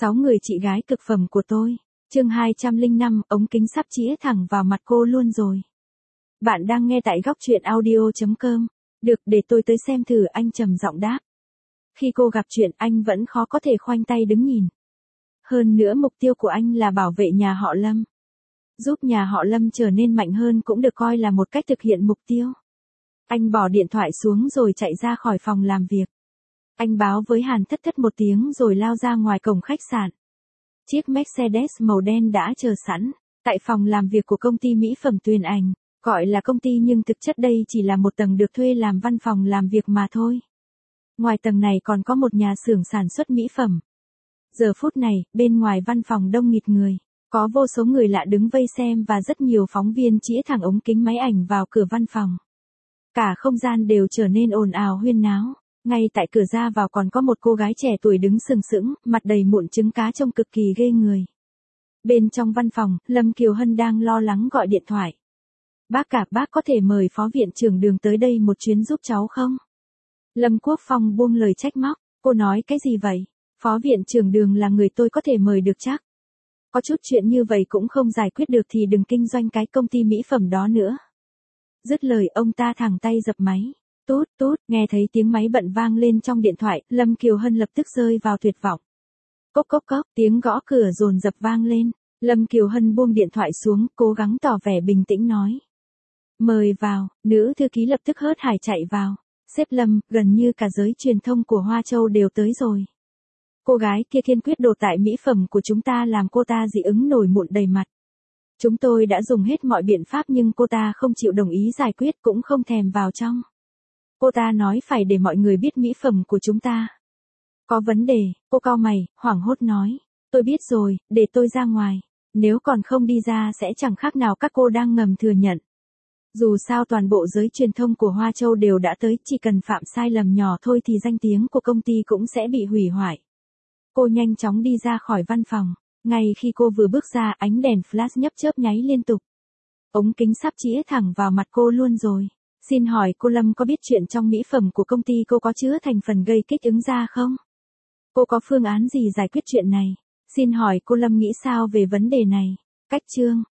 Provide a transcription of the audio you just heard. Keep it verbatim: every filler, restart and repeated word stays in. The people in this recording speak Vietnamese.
Sáu người chị gái cực phẩm của tôi. Chương hai trăm lẻ năm, ống kính sắp chĩa thẳng vào mặt cô luôn rồi. Bạn đang nghe tại góc truyện audio chấm com. Được, để tôi tới xem thử, anh trầm giọng đáp. Khi cô gặp chuyện, anh vẫn khó có thể khoanh tay đứng nhìn. Hơn nữa mục tiêu của anh là bảo vệ nhà họ Lâm. Giúp nhà họ Lâm trở nên mạnh hơn cũng được coi là một cách thực hiện mục tiêu. Anh bỏ điện thoại xuống rồi chạy ra khỏi phòng làm việc. Anh báo với Hàn Thất Thất một tiếng rồi lao ra ngoài cổng khách sạn. Chiếc Mercedes màu đen đã chờ sẵn, tại phòng làm việc của công ty mỹ phẩm Tuyền Ảnh. Gọi là công ty nhưng thực chất đây chỉ là một tầng được thuê làm văn phòng làm việc mà thôi. Ngoài tầng này còn có một nhà xưởng sản xuất mỹ phẩm. Giờ phút này, bên ngoài văn phòng đông nghịt người. Có vô số người lạ đứng vây xem và rất nhiều phóng viên chĩa thẳng ống kính máy ảnh vào cửa văn phòng. Cả không gian đều trở nên ồn ào huyên náo. Ngay tại cửa ra vào còn có một cô gái trẻ tuổi đứng sừng sững, mặt đầy mụn trứng cá trông cực kỳ ghê người. Bên trong văn phòng, Lâm Kiều Hân đang lo lắng gọi điện thoại. Bác cả, bác có thể mời phó viện trưởng Đường tới đây một chuyến giúp cháu không? Lâm Quốc Phong buông lời trách móc, cô nói cái gì vậy? Phó viện trưởng Đường là người tôi có thể mời được chắc. Có chút chuyện như vậy cũng không giải quyết được thì đừng kinh doanh cái công ty mỹ phẩm đó nữa. Dứt lời ông ta thẳng tay dập máy. Tút tút, nghe thấy tiếng máy bận vang lên trong điện thoại, Lâm Kiều Hân lập tức rơi vào tuyệt vọng. Cốc cốc cốc, tiếng gõ cửa dồn dập vang lên. Lâm Kiều Hân buông điện thoại xuống, cố gắng tỏ vẻ bình tĩnh nói. Mời vào, nữ thư ký lập tức hớt hải chạy vào. Sếp Lâm, gần như cả giới truyền thông của Hoa Châu đều tới rồi. Cô gái kia kiên quyết đổ tại mỹ phẩm của chúng ta làm cô ta dị ứng nổi mụn đầy mặt. Chúng tôi đã dùng hết mọi biện pháp nhưng cô ta không chịu đồng ý giải quyết cũng không thèm vào trong. Cô ta nói phải để mọi người biết mỹ phẩm của chúng ta. Có vấn đề, cô cau mày, hoảng hốt nói. Tôi biết rồi, để tôi ra ngoài. Nếu còn không đi ra sẽ chẳng khác nào các cô đang ngầm thừa nhận. Dù sao toàn bộ giới truyền thông của Hoa Châu đều đã tới, chỉ cần phạm sai lầm nhỏ thôi thì danh tiếng của công ty cũng sẽ bị hủy hoại. Cô nhanh chóng đi ra khỏi văn phòng. Ngay khi cô vừa bước ra, ánh đèn flash nhấp chớp nháy liên tục. Ống kính sắp chĩa thẳng vào mặt cô luôn rồi. Xin hỏi cô Lâm có biết chuyện trong mỹ phẩm của công ty cô có chứa thành phần gây kích ứng da không? Cô có phương án gì giải quyết chuyện này? Xin hỏi cô Lâm nghĩ sao về vấn đề này? Cách chương